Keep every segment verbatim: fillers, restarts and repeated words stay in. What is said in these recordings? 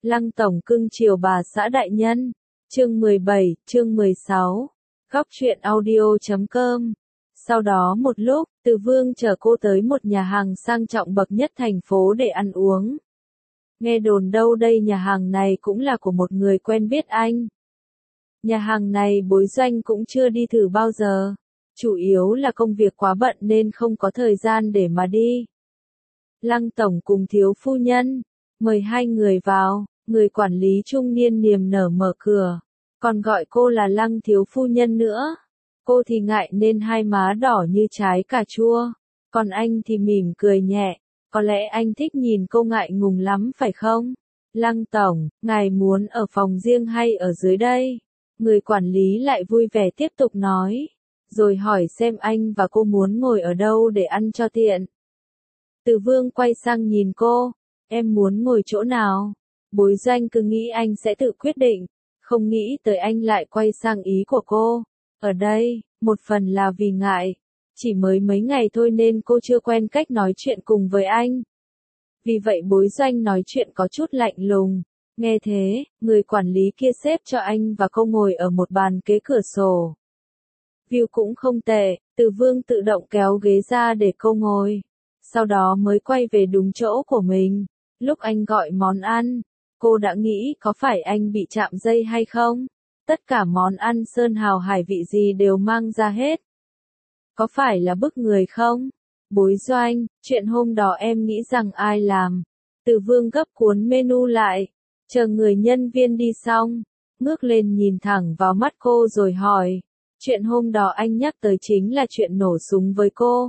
Lăng tổng cưng chiều bà xã đại nhân. Chương mười bảy, chương mười sáu. Góc truyện audio chấm com. Sau đó một lúc, Từ Vương chở cô tới một nhà hàng sang trọng bậc nhất thành phố để ăn uống. Nghe đồn đâu đây nhà hàng này cũng là của một người quen biết anh. Nhà hàng này Bối Doanh cũng chưa đi thử bao giờ. Chủ yếu là công việc quá bận nên không có thời gian để mà đi. Lăng tổng cùng thiếu phu nhân, mời hai người vào, người quản lý trung niên niềm nở mở cửa, còn gọi cô là Lăng thiếu phu nhân nữa. Cô thì ngại nên hai má đỏ như trái cà chua, còn anh thì mỉm cười nhẹ, có lẽ anh thích nhìn cô ngại ngùng lắm phải không? Lăng tổng, ngài muốn ở phòng riêng hay ở dưới đây? Người quản lý lại vui vẻ tiếp tục nói, rồi hỏi xem anh và cô muốn ngồi ở đâu để ăn cho tiện. Từ Vương quay sang nhìn cô, em muốn ngồi chỗ nào? Bối Doanh cứ nghĩ anh sẽ tự quyết định, không nghĩ tới anh lại quay sang ý của cô. Ở đây, một phần là vì ngại, chỉ mới mấy ngày thôi nên cô chưa quen cách nói chuyện cùng với anh. Vì vậy Bối Doanh nói chuyện có chút lạnh lùng. Nghe thế, người quản lý kia xếp cho anh và cô ngồi ở một bàn kế cửa sổ. View cũng không tệ, Từ Vương tự động kéo ghế ra để cô ngồi. Sau đó mới quay về đúng chỗ của mình. Lúc anh gọi món ăn, cô đã nghĩ có phải anh bị chạm dây hay không? Tất cả món ăn sơn hào hải vị gì đều mang ra hết. Có phải là bức người không? Bối Doanh, chuyện hôm đó em nghĩ rằng ai làm? Từ Vương gấp cuốn menu lại, chờ người nhân viên đi xong, ngước lên nhìn thẳng vào mắt cô rồi hỏi. Chuyện hôm đó anh nhắc tới chính là chuyện nổ súng với cô.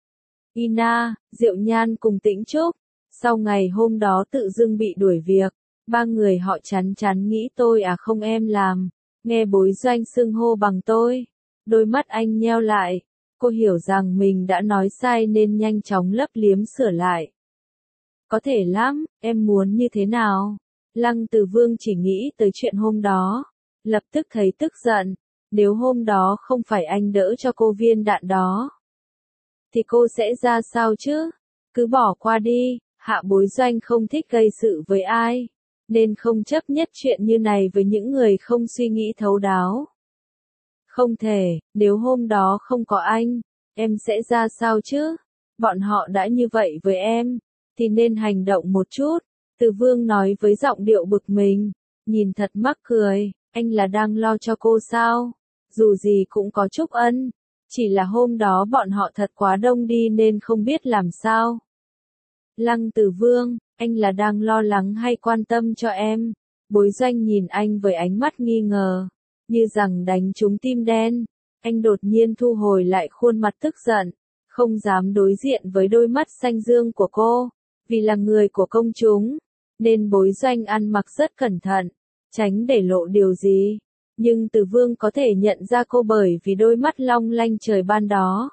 Ina, Diệu Nhan cùng Tĩnh Trúc, sau ngày hôm đó tự dưng bị đuổi việc, ba người họ chắn chắn nghĩ tôi à không em làm, nghe Bối Doanh xưng hô bằng tôi, đôi mắt anh nheo lại, cô hiểu rằng mình đã nói sai nên nhanh chóng lấp liếm sửa lại. Có thể lắm, em muốn như thế nào? Lăng Từ Vương chỉ nghĩ tới chuyện hôm đó, lập tức thấy tức giận, nếu hôm đó không phải anh đỡ cho cô viên đạn đó, thì cô sẽ ra sao chứ? Cứ bỏ qua đi, Hạ Bối Doanh không thích gây sự với ai, nên không chấp nhất chuyện như này với những người không suy nghĩ thấu đáo. Không thể, nếu hôm đó không có anh, em sẽ ra sao chứ? Bọn họ đã như vậy với em, thì nên hành động một chút. Từ Vương nói với giọng điệu bực mình, nhìn thật mắc cười, anh là đang lo cho cô sao? Dù gì cũng có Trúc Ân, chỉ là hôm đó bọn họ thật quá đông đi nên không biết làm sao. Lăng Từ Vương, anh là đang lo lắng hay quan tâm cho em? Bối Doanh nhìn anh với ánh mắt nghi ngờ, như rằng đánh trúng tim đen. Anh đột nhiên thu hồi lại khuôn mặt tức giận, không dám đối diện với đôi mắt xanh dương của cô. Vì là người của công chúng, nên Bối Doanh ăn mặc rất cẩn thận, tránh để lộ điều gì. Nhưng Từ Vương có thể nhận ra cô bởi vì đôi mắt long lanh trời ban đó.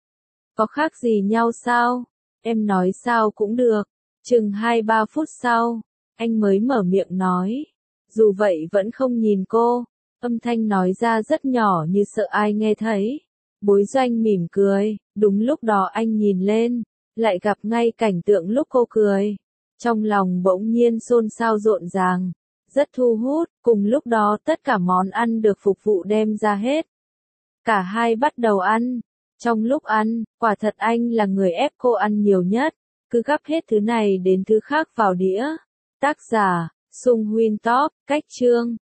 Có khác gì nhau sao? Em nói sao cũng được. Chừng hai ba phút sau, anh mới mở miệng nói. Dù vậy vẫn không nhìn cô, âm thanh nói ra rất nhỏ như sợ ai nghe thấy. Bối Doanh mỉm cười, đúng lúc đó anh nhìn lên, lại gặp ngay cảnh tượng lúc cô cười. Trong lòng bỗng nhiên xôn xao rộn ràng, rất thu hút, cùng lúc đó tất cả món ăn được phục vụ đem ra hết. Cả hai bắt đầu ăn. Trong lúc ăn, quả thật anh là người ép cô ăn nhiều nhất, cứ gắp hết thứ này đến thứ khác vào đĩa. Tác giả, Sung Huynh Top, cách chương.